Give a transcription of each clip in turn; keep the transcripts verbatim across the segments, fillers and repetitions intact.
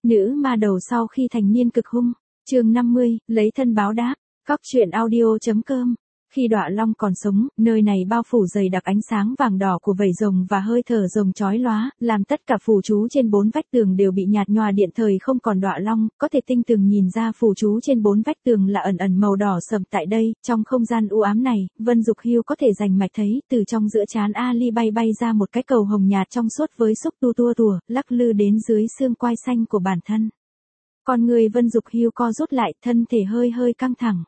Nữ ma đầu sau khi thành niên cực hung. Chương năm mươi, lấy thân báo đáp. Cóc truyện audio chấm com. Khi Đọa Long còn sống, nơi này bao phủ dày đặc ánh sáng vàng đỏ của vảy rồng và hơi thở rồng chói lóa, làm tất cả phù chú trên bốn vách tường đều bị nhạt nhòa điện thời không còn Đọa Long, có thể tinh tường nhìn ra phù chú trên bốn vách tường là ẩn ẩn màu đỏ sẫm. Tại đây, trong không gian u ám này, Vân Dục Hưu có thể rành mạch thấy, từ trong giữa trán Ali bay bay ra một cái cầu hồng nhạt trong suốt với xúc tu tua tủa, lắc lư đến dưới xương quai xanh của bản thân. Con người Vân Dục Hưu co rút lại, thân thể hơi hơi căng thẳng.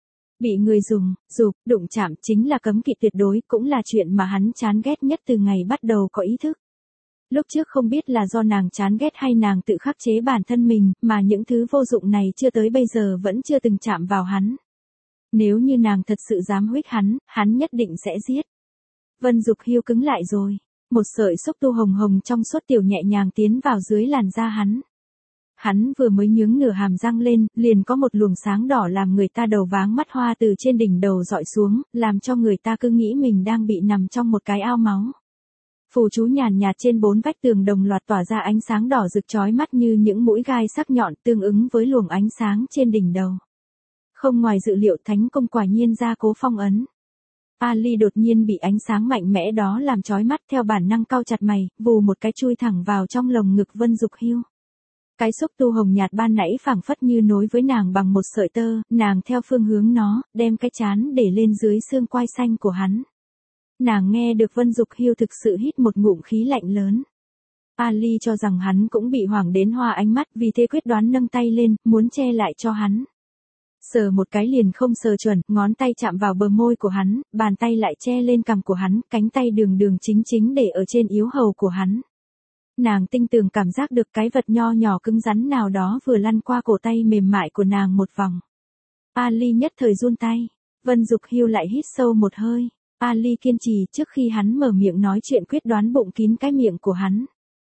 Bị người dùng, dục, đụng chạm chính là cấm kỵ tuyệt đối, cũng là chuyện mà hắn chán ghét nhất từ ngày bắt đầu có ý thức. Lúc trước không biết là do nàng chán ghét hay nàng tự khắc chế bản thân mình, mà những thứ vô dụng này chưa tới bây giờ vẫn chưa từng chạm vào hắn. Nếu như nàng thật sự dám huých hắn, hắn nhất định sẽ giết. Vân Dục Hưu cứng lại rồi. Một sợi xúc tu hồng hồng trong suốt tiểu nhẹ nhàng tiến vào dưới làn da hắn. Hắn vừa mới nhướng nửa hàm răng lên, liền có một luồng sáng đỏ làm người ta đầu váng mắt hoa từ trên đỉnh đầu dọi xuống, làm cho người ta cứ nghĩ mình đang bị nằm trong một cái ao máu. Phù chú nhàn nhạt trên bốn vách tường đồng loạt tỏa ra ánh sáng đỏ rực chói mắt như những mũi gai sắc nhọn tương ứng với luồng ánh sáng trên đỉnh đầu. Không ngoài dự liệu, thánh công quả nhiên ra cố phong ấn. Ali đột nhiên bị ánh sáng mạnh mẽ đó làm chói mắt, theo bản năng cau chặt mày, vù một cái chui thẳng vào trong lồng ngực Vân Dục Hưu. Cái xúc tu hồng nhạt ban nãy phảng phất như nối với nàng bằng một sợi tơ, nàng theo phương hướng nó, đem cái trán để lên dưới xương quai xanh của hắn. Nàng nghe được Vân Dục Hưu thực sự hít một ngụm khí lạnh lớn. Ali cho rằng hắn cũng bị hoảng đến hoa ánh mắt, vì thế quyết đoán nâng tay lên, muốn che lại cho hắn. Sờ một cái liền không sờ chuẩn, ngón tay chạm vào bờ môi của hắn, bàn tay lại che lên cằm của hắn, cánh tay đường đường chính chính để ở trên yếu hầu của hắn. Nàng tinh tường cảm giác được cái vật nho nhỏ cứng rắn nào đó vừa lăn qua cổ tay mềm mại của nàng một vòng. Ali nhất thời run tay. Vân Dục Hưu lại hít sâu một hơi. Ali kiên trì, trước khi hắn mở miệng nói chuyện quyết đoán bụng kín cái miệng của hắn.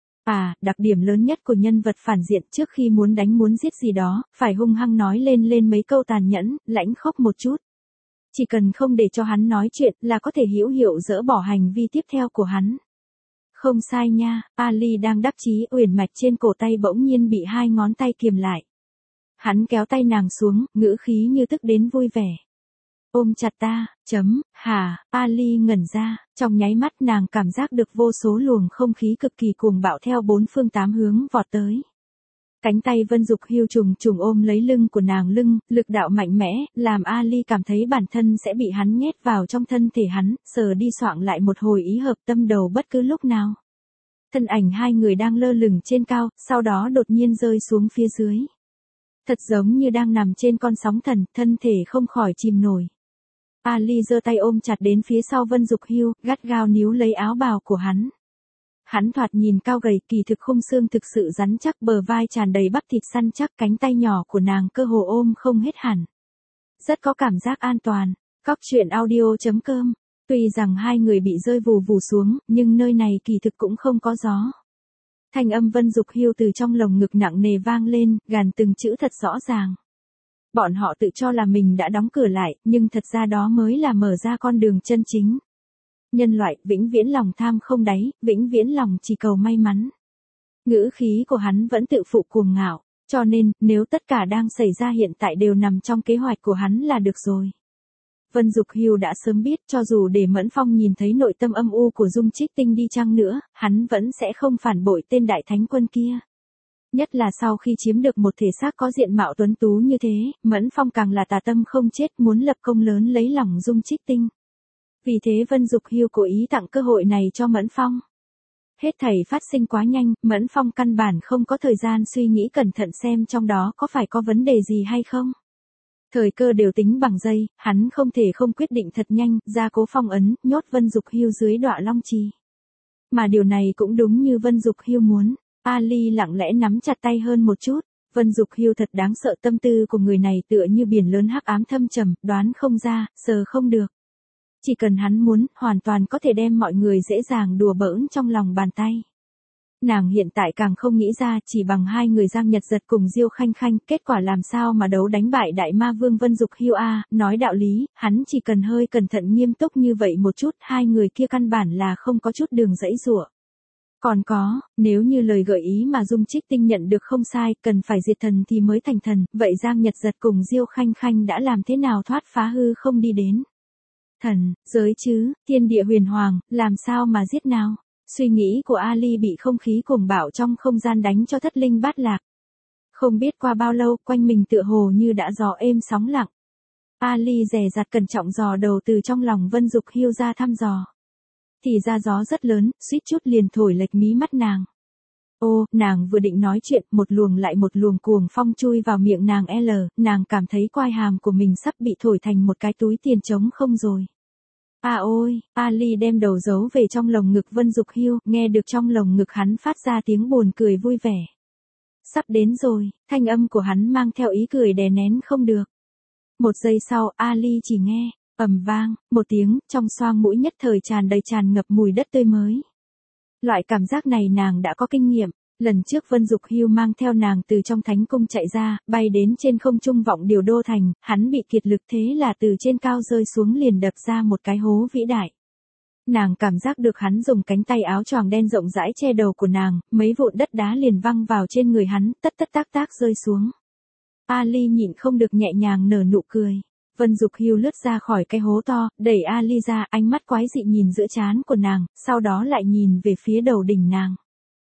À, đặc điểm lớn nhất của nhân vật phản diện trước khi muốn đánh muốn giết gì đó, phải hung hăng nói lên lên mấy câu tàn nhẫn, lãnh khốc một chút. Chỉ cần không để cho hắn nói chuyện là có thể hữu hiệu dỡ bỏ hành vi tiếp theo của hắn. Không sai nha, Ali đang đắc chí uyển mạch trên cổ tay bỗng nhiên bị hai ngón tay kiềm lại. Hắn kéo tay nàng xuống, ngữ khí như tức đến vui vẻ. Ôm chặt ta, chấm, hả, Ali ngẩn ra, trong nháy mắt nàng cảm giác được vô số luồng không khí cực kỳ cuồng bạo theo bốn phương tám hướng vọt tới. Cánh tay Vân Dục Hưu trùng trùng ôm lấy lưng của nàng, lưng, lực đạo mạnh mẽ, làm Ali cảm thấy bản thân sẽ bị hắn nhét vào trong thân thể hắn, sờ đi soạng lại một hồi ý hợp tâm đầu bất cứ lúc nào. Thân ảnh hai người đang lơ lửng trên cao, sau đó đột nhiên rơi xuống phía dưới. Thật giống như đang nằm trên con sóng thần, thân thể không khỏi chìm nổi. Ali giơ tay ôm chặt đến phía sau Vân Dục Hưu, gắt gao níu lấy áo bào của hắn. Hắn thoạt nhìn cao gầy, kỳ thực khung xương thực sự rắn chắc, bờ vai tràn đầy bắp thịt săn chắc, cánh tay nhỏ của nàng cơ hồ ôm không hết hẳn. Rất có cảm giác an toàn. Cóc truyện audio chấm com. Tuy rằng hai người bị rơi vù vù xuống, nhưng nơi này kỳ thực cũng không có gió. Thanh âm Vân Dục Hưu từ trong lồng ngực nặng nề vang lên, gàn từng chữ thật rõ ràng. Bọn họ tự cho là mình đã đóng cửa lại, nhưng thật ra đó mới là mở ra con đường chân chính. Nhân loại, vĩnh viễn lòng tham không đáy, vĩnh viễn lòng chỉ cầu may mắn. Ngữ khí của hắn vẫn tự phụ cuồng ngạo, cho nên, nếu tất cả đang xảy ra hiện tại đều nằm trong kế hoạch của hắn là được rồi. Vân Dục Hưu đã sớm biết, cho dù để Mẫn Phong nhìn thấy nội tâm âm u của Dung Trích Tinh đi chăng nữa, hắn vẫn sẽ không phản bội tên đại thánh quân kia. Nhất là sau khi chiếm được một thể xác có diện mạo tuấn tú như thế, Mẫn Phong càng là tà tâm không chết, muốn lập công lớn lấy lòng Dung Trích Tinh. Vì thế Vân Dục Hưu cố ý tặng cơ hội này cho Mẫn Phong. Hết thảy phát sinh quá nhanh, Mẫn Phong căn bản không có thời gian suy nghĩ cẩn thận xem trong đó có phải có vấn đề gì hay không. Thời cơ đều tính bằng giây, hắn không thể không quyết định thật nhanh, ra cố phong ấn, nhốt Vân Dục Hưu dưới Đọa Long Trì. Mà điều này cũng đúng như Vân Dục Hưu muốn. Ali lặng lẽ nắm chặt tay hơn một chút. Vân Dục Hưu thật đáng sợ, tâm tư của người này tựa như biển lớn hắc ám thâm trầm, đoán không ra, sờ không được. Chỉ cần hắn muốn, hoàn toàn có thể đem mọi người dễ dàng đùa bỡn trong lòng bàn tay. Nàng hiện tại càng không nghĩ ra, chỉ bằng hai người Giang Nhật Giật cùng Diêu Khanh Khanh, kết quả làm sao mà đấu đánh bại đại ma vương Vân Dục Hưu a, nói đạo lý, hắn chỉ cần hơi cẩn thận nghiêm túc như vậy một chút, hai người kia căn bản là không có chút đường giãy giụa. Còn có, nếu như lời gợi ý mà Dung Trích Tinh nhận được không sai, cần phải diệt thần thì mới thành thần, vậy Giang Nhật Giật cùng Diêu Khanh Khanh đã làm thế nào thoát phá hư không đi đến thần, giới chứ, thiên địa huyền hoàng, làm sao mà giết nào? Suy nghĩ của Ali bị không khí cuồng bạo trong không gian đánh cho thất linh bát lạc. Không biết qua bao lâu, quanh mình tựa hồ như đã gió êm sóng lặng. Ali dè dặt cẩn trọng dò đầu từ trong lòng Vân Dục Hưu ra thăm dò. Thì ra gió rất lớn, suýt chút liền thổi lệch mí mắt nàng. Ô, nàng vừa định nói chuyện, một luồng lại một luồng cuồng phong chui vào miệng nàng L, nàng cảm thấy quai hàm của mình sắp bị thổi thành một cái túi tiền trống không rồi. À ôi, Ali đem đầu giấu về trong lồng ngực Vân Dục Hưu, nghe được trong lồng ngực hắn phát ra tiếng buồn cười vui vẻ. Sắp đến rồi, thanh âm của hắn mang theo ý cười đè nén không được. Một giây sau, Ali chỉ nghe, ầm vang, một tiếng, trong xoang mũi nhất thời tràn đầy tràn ngập mùi đất tươi mới. Loại cảm giác này nàng đã có kinh nghiệm, lần trước Vân Dục Hưu mang theo nàng từ trong thánh cung chạy ra, bay đến trên không trung vọng điều đô thành, hắn bị kiệt lực thế là từ trên cao rơi xuống liền đập ra một cái hố vĩ đại. Nàng cảm giác được hắn dùng cánh tay áo choàng đen rộng rãi che đầu của nàng, mấy vụn đất đá liền văng vào trên người hắn, tất tất tác tác rơi xuống. Ali nhịn không được nhẹ nhàng nở nụ cười. Vân Dục Hưu lướt ra khỏi cái hố to, đẩy Ali ra, ánh mắt quái dị nhìn giữa trán của nàng, sau đó lại nhìn về phía đầu đỉnh nàng.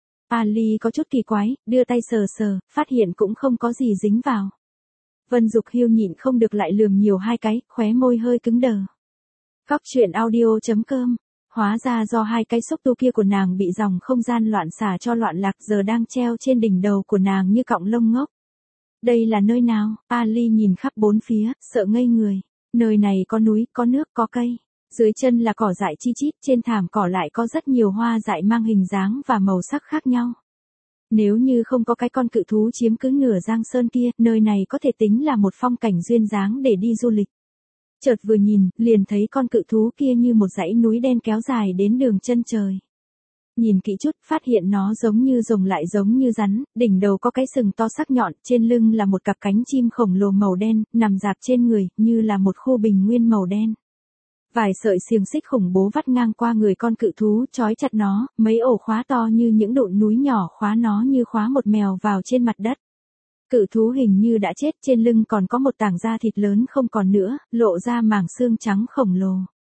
Ali có chút kỳ quái, đưa tay sờ sờ, phát hiện cũng không có gì dính vào. Vân Dục Hưu nhịn không được lại lườm nhiều hai cái, khóe môi hơi cứng đờ. Góc truyện audio chấm com. Hóa ra do hai cái xúc tu kia của nàng bị dòng không gian loạn xả cho loạn lạc giờ đang treo trên đỉnh đầu của nàng như cọng lông ngốc. Đây là nơi nào? Ali nhìn khắp bốn phía, sợ ngây người. Nơi này có núi, có nước, có cây. Dưới chân là cỏ dại chi chít, trên thảm cỏ lại có rất nhiều hoa dại mang hình dáng và màu sắc khác nhau. Nếu như không có cái con cự thú chiếm cứ nửa Giang Sơn kia, nơi này có thể tính là một phong cảnh duyên dáng để đi du lịch. Chợt vừa nhìn, liền thấy con cự thú kia như một dãy núi đen kéo dài đến đường chân trời. Nhìn kỹ chút, phát hiện nó giống như rồng lại giống như rắn, đỉnh đầu có cái sừng to sắc nhọn, trên lưng là một cặp cánh chim khổng lồ màu đen, nằm dạp trên người, như là một khu bình nguyên màu đen. Vài sợi xiềng xích khủng bố vắt ngang qua người con cự thú, trói chặt nó, mấy ổ khóa to như những đụn núi nhỏ khóa nó như khóa một mèo vào trên mặt đất. Cự thú hình như đã chết, trên lưng còn có một tảng da thịt lớn không còn nữa, lộ ra mảng xương trắng khổng lồ.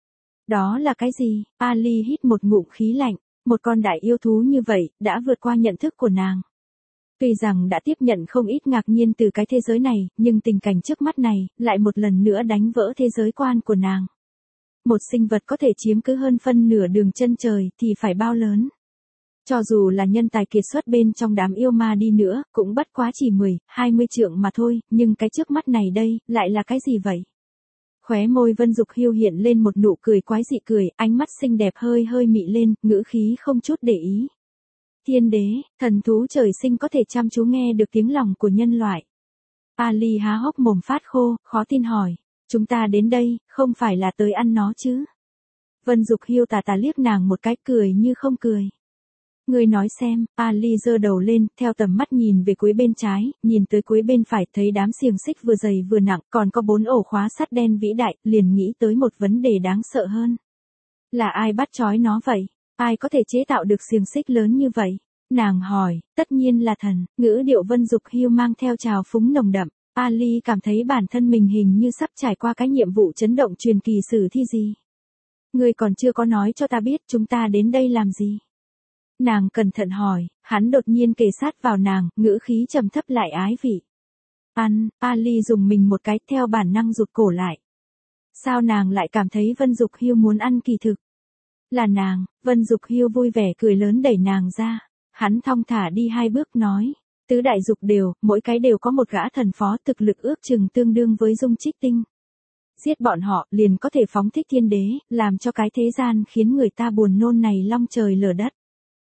Đó là cái gì? Ali hít một ngụm khí lạnh. Một con đại yêu thú như vậy, đã vượt qua nhận thức của nàng. Tuy rằng đã tiếp nhận không ít ngạc nhiên từ cái thế giới này, nhưng tình cảnh trước mắt này, lại một lần nữa đánh vỡ thế giới quan của nàng. Một sinh vật có thể chiếm cứ hơn phân nửa đường chân trời, thì phải bao lớn. Cho dù là nhân tài kiệt xuất bên trong đám yêu ma đi nữa, cũng bất quá chỉ mười, hai mươi trượng mà thôi, nhưng cái trước mắt này đây, lại là cái gì vậy? Khóe môi Vân Dục Hưu hiện lên một nụ cười quái dị cười, ánh mắt xinh đẹp hơi hơi mị lên, ngữ khí không chút để ý. Thiên đế, thần thú trời sinh có thể chăm chú nghe được tiếng lòng của nhân loại. Ali há hốc mồm phát khô, khó tin hỏi, chúng ta đến đây, không phải là tới ăn nó chứ? Vân Dục Hưu tà tà liếc nàng một cái cười như không cười. Ngươi nói xem, Ali giơ đầu lên, theo tầm mắt nhìn về cuối bên trái, nhìn tới cuối bên phải, thấy đám xiềng xích vừa dày vừa nặng, còn có bốn ổ khóa sắt đen vĩ đại, liền nghĩ tới một vấn đề đáng sợ hơn. Là ai bắt trói nó vậy? Ai có thể chế tạo được xiềng xích lớn như vậy? Nàng hỏi, tất nhiên là thần, ngữ điệu Vân Dục Hưu mang theo trào phúng nồng đậm. Ali cảm thấy bản thân mình hình như sắp trải qua cái nhiệm vụ chấn động truyền kỳ sử thi gì. Ngươi còn chưa có nói cho ta biết chúng ta đến đây làm gì? Nàng cẩn thận hỏi, hắn đột nhiên kề sát vào nàng, ngữ khí trầm thấp lại ái vị. Ăn, Ali dùng mình một cái theo bản năng rụt cổ lại. Sao nàng lại cảm thấy Vân Dục Hưu muốn ăn kỳ thực? Là nàng, Vân Dục Hưu vui vẻ cười lớn đẩy nàng ra. Hắn thong thả đi hai bước nói, tứ đại dục đều, mỗi cái đều có một gã thần phó thực lực ước chừng tương đương với Dung Trích Tinh. Giết bọn họ liền có thể phóng thích thiên đế, làm cho cái thế gian khiến người ta buồn nôn này long trời lở đất.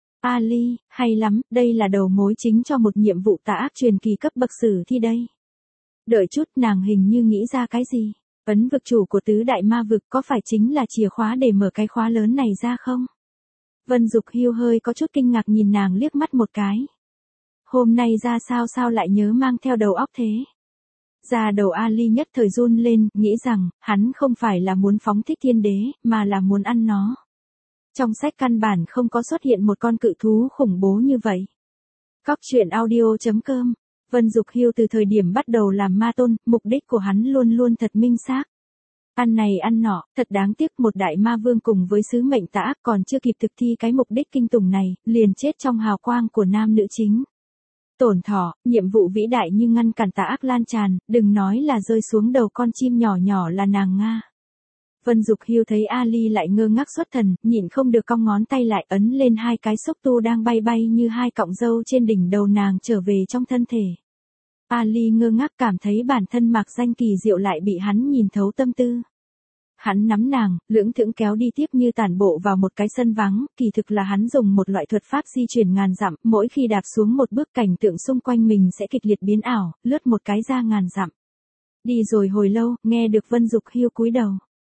Ali, hay lắm, đây là đầu mối chính cho một nhiệm vụ tà ác truyền kỳ cấp bậc sử thi đây. Đợi chút, nàng hình như nghĩ ra cái gì? Ấn vực chủ của tứ đại ma vực có phải chính là chìa khóa để mở cái khóa lớn này ra không? Vân Dục Hưu hơi có chút kinh ngạc nhìn nàng liếc mắt một cái. Hôm nay ra sao sao lại nhớ mang theo đầu óc thế? Da đầu Ali nhất thời run lên, nghĩ rằng, hắn không phải là muốn phóng thích thiên đế, mà là muốn ăn nó. Trong sách căn bản không có xuất hiện một con cự thú khủng bố như vậy. Cóc truyện audio chấm com. Vân Dục Hưu từ thời điểm bắt đầu làm ma tôn, mục đích của hắn luôn luôn thật minh xác. Ăn này ăn nọ, thật đáng tiếc một đại ma vương cùng với sứ mệnh tà ác còn chưa kịp thực thi cái mục đích kinh tủng này, liền chết trong hào quang của nam nữ chính. Tổn thọ, nhiệm vụ vĩ đại như ngăn cản tà ác lan tràn, đừng nói là rơi xuống đầu con chim nhỏ nhỏ là nàng Nga. Vân Dục Hưu thấy Ali lại ngơ ngác xuất thần, nhịn không được cong ngón tay lại ấn lên hai cái xúc tu đang bay bay như hai cọng râu trên đỉnh đầu nàng trở về trong thân thể. Ali ngơ ngác cảm thấy bản thân mạc danh kỳ diệu lại bị hắn nhìn thấu tâm tư. Hắn nắm nàng, lưỡng thững kéo đi tiếp như tản bộ vào một cái sân vắng, kỳ thực là hắn dùng một loại thuật pháp di chuyển ngàn dặm, mỗi khi đạp xuống một bước cảnh tượng xung quanh mình sẽ kịch liệt biến ảo, lướt một cái ra ngàn dặm. Đi rồi hồi lâu, nghe được Vân Dục Hưu cúi đầu.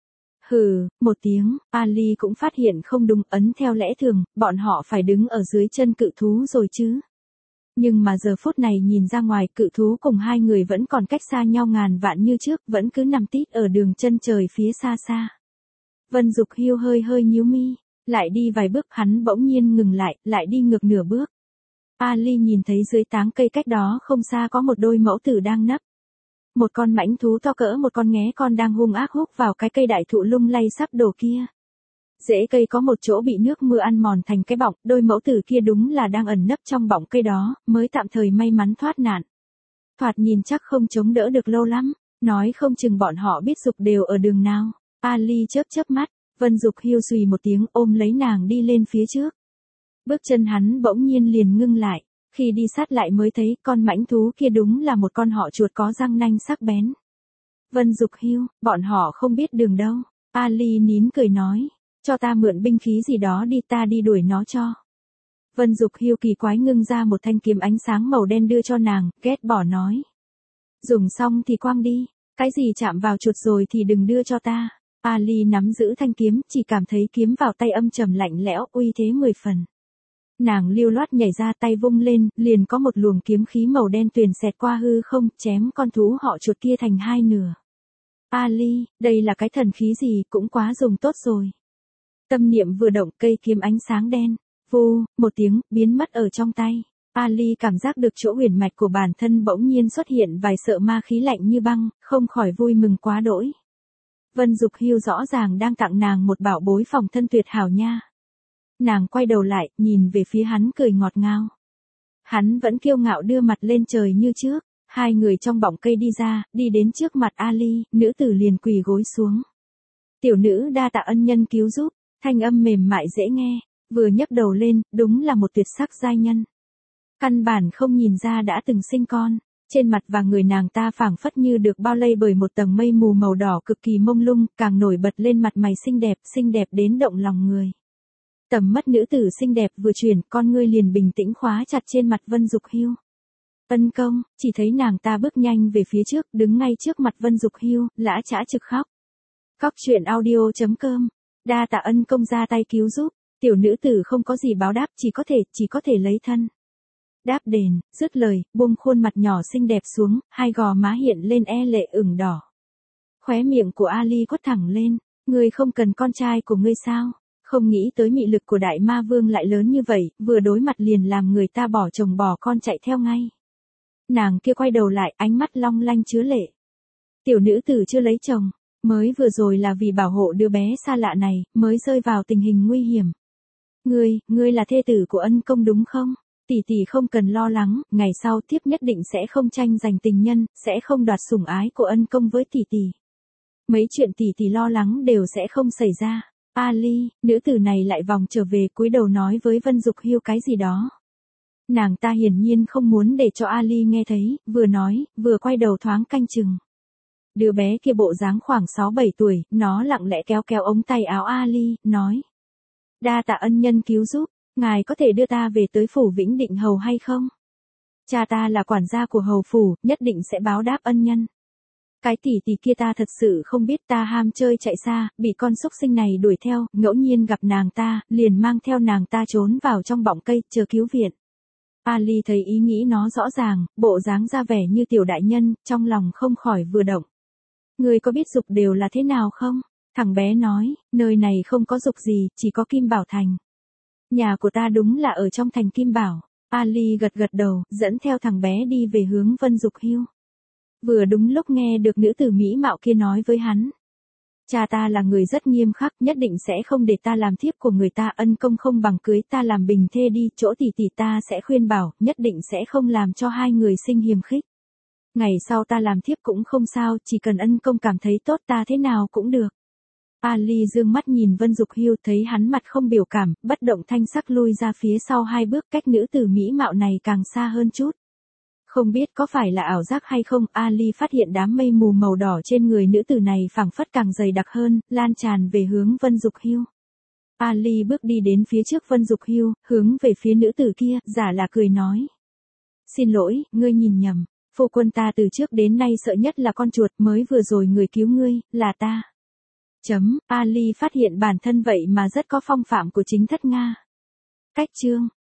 Hừ, một tiếng, Ali cũng phát hiện không đúng, ấn theo lẽ thường, bọn họ phải đứng ở dưới chân cự thú rồi chứ. Nhưng mà giờ phút này nhìn ra ngoài, cự thú cùng hai người vẫn còn cách xa nhau ngàn vạn như trước, vẫn cứ nằm tít ở đường chân trời phía xa xa. Vân Dục Hưu hơi hơi nhíu mi, lại đi vài bước, hắn bỗng nhiên ngừng lại, lại đi ngược nửa bước. Ali nhìn thấy dưới táng cây cách đó không xa có một đôi mẫu tử đang nấp. Một con mãnh thú to cỡ một con nghé con đang hung ác húc vào cái cây đại thụ lung lay sắp đổ kia. Rễ cây có một chỗ bị nước mưa ăn mòn thành cái bọng, đôi mẫu tử kia đúng là đang ẩn nấp trong bọng cây đó, mới tạm thời may mắn thoát nạn. Thoạt nhìn chắc không chống đỡ được lâu lắm, nói không chừng bọn họ biết Dục đều ở đường nào. Ali chớp chớp mắt, Vân Dục Hưu xùy một tiếng ôm lấy nàng đi lên phía trước. Bước chân hắn bỗng nhiên liền ngưng lại, khi đi sát lại mới thấy con mãnh thú kia đúng là một con họ chuột có răng nanh sắc bén. Vân Dục Hưu, bọn họ không biết đường đâu. Ali nín cười nói. Cho ta mượn binh khí gì đó đi, ta đi đuổi nó cho. Vân Dục Hưu kỳ quái ngưng ra một thanh kiếm ánh sáng màu đen đưa cho nàng, ghét bỏ nói. Dùng xong thì quăng đi, cái gì chạm vào chuột rồi thì đừng đưa cho ta. Ali nắm giữ thanh kiếm, chỉ cảm thấy kiếm vào tay âm trầm lạnh lẽo, uy thế mười phần. Nàng lưu loát nhảy ra, tay vung lên, liền có một luồng kiếm khí màu đen tuyền xẹt qua hư không, chém con thú họ chuột kia thành hai nửa. Ali, đây là cái thần khí gì, cũng quá dùng tốt rồi. Tâm niệm vừa động, cây kiếm ánh sáng đen, vù, một tiếng, biến mất ở trong tay. Ali cảm giác được chỗ huyền mạch của bản thân bỗng nhiên xuất hiện vài sợ ma khí lạnh như băng, không khỏi vui mừng quá đỗi. Vân Dục Hưu rõ ràng đang tặng nàng một bảo bối phòng thân tuyệt hảo nha. Nàng quay đầu lại, nhìn về phía hắn cười ngọt ngào. Hắn vẫn kiêu ngạo đưa mặt lên trời như trước, hai người trong bọng cây đi ra, đi đến trước mặt Ali, nữ tử liền quỳ gối xuống. Tiểu nữ đa tạ ân nhân cứu giúp. Thanh âm mềm mại dễ nghe, vừa nhấc đầu lên, đúng là một tuyệt sắc giai nhân. Căn bản không nhìn ra đã từng sinh con, trên mặt và người nàng ta phảng phất như được bao lây bởi một tầng mây mù màu đỏ cực kỳ mông lung, càng nổi bật lên mặt mày xinh đẹp, xinh đẹp đến động lòng người. Tầm mắt nữ tử xinh đẹp vừa chuyển, con ngươi liền bình tĩnh khóa chặt trên mặt Vân Dục Hưu. Ân công, chỉ thấy nàng ta bước nhanh về phía trước, đứng ngay trước mặt Vân Dục Hưu, lã chã trực khóc. Cóc truyện audio chấm com. Đa tạ ân công ra tay cứu giúp, tiểu nữ tử không có gì báo đáp, chỉ có thể, chỉ có thể lấy thân. Đáp đền, dứt lời, buông khuôn mặt nhỏ xinh đẹp xuống, hai gò má hiện lên e lệ ửng đỏ. Khóe miệng của Ali quất thẳng lên, ngươi không cần con trai của ngươi sao? Không nghĩ tới mị lực của đại ma vương lại lớn như vậy, vừa đối mặt liền làm người ta bỏ chồng bỏ con chạy theo ngay. Nàng kia quay đầu lại, ánh mắt long lanh chứa lệ. Tiểu nữ tử chưa lấy chồng. Mới vừa rồi là vì bảo hộ đứa bé xa lạ này, mới rơi vào tình hình nguy hiểm. Ngươi, ngươi là thê tử của ân công đúng không? Tỷ tỷ không cần lo lắng, ngày sau tiếp nhất định sẽ không tranh giành tình nhân, sẽ không đoạt sủng ái của ân công với tỷ tỷ. Mấy chuyện tỷ tỷ lo lắng đều sẽ không xảy ra. Ali, nữ tử này lại vòng trở về cúi đầu nói với Vân Dục Hưu cái gì đó. Nàng ta hiển nhiên không muốn để cho Ali nghe thấy, vừa nói, vừa quay đầu thoáng canh chừng. Đứa bé kia bộ dáng khoảng sáu bảy tuổi, nó lặng lẽ kéo kéo ống tay áo Ali, nói. Đa tạ ân nhân cứu giúp, ngài có thể đưa ta về tới phủ Vĩnh Định Hầu hay không? Cha ta là quản gia của hầu phủ, nhất định sẽ báo đáp ân nhân. Cái tỷ tỷ kia ta thật sự không biết, ta ham chơi chạy xa, bị con xúc sinh này đuổi theo, ngẫu nhiên gặp nàng ta, liền mang theo nàng ta trốn vào trong bọng cây, chờ cứu viện. Ali thấy ý nghĩ nó rõ ràng, bộ dáng ra vẻ như tiểu đại nhân, trong lòng không khỏi vừa động. Ngươi có biết Dục đều là thế nào không? Thằng bé nói, nơi này không có dục gì, chỉ có Kim Bảo Thành. Nhà của ta đúng là ở trong thành Kim Bảo. Ali gật gật đầu, dẫn theo thằng bé đi về hướng Vân Dục Hiêu. Vừa đúng lúc nghe được nữ tử mỹ mạo kia nói với hắn. Cha ta là người rất nghiêm khắc, nhất định sẽ không để ta làm thiếp của người ta, ân công không bằng cưới ta làm bình thê đi, chỗ tỷ tỷ ta sẽ khuyên bảo, nhất định sẽ không làm cho hai người sinh hiềm khích. Ngày sau ta làm thiếp cũng không sao, chỉ cần ân công cảm thấy tốt ta thế nào cũng được. Ali dương mắt nhìn Vân Dục Hiêu, thấy hắn mặt không biểu cảm, bất động thanh sắc lui ra phía sau hai bước, cách nữ tử mỹ mạo này càng xa hơn chút. Không biết có phải là ảo giác hay không, Ali phát hiện đám mây mù màu đỏ trên người nữ tử này phảng phất càng dày đặc hơn, lan tràn về hướng Vân Dục Hiêu. Ali bước đi đến phía trước Vân Dục Hiêu, hướng về phía nữ tử kia, giả là cười nói. Xin lỗi, ngươi nhìn nhầm, phu quân ta từ trước đến nay sợ nhất là con chuột, mới vừa rồi người cứu ngươi, là ta. Chấm, Ali phát hiện bản thân vậy mà rất có phong phạm của chính thất Nga. Cách chương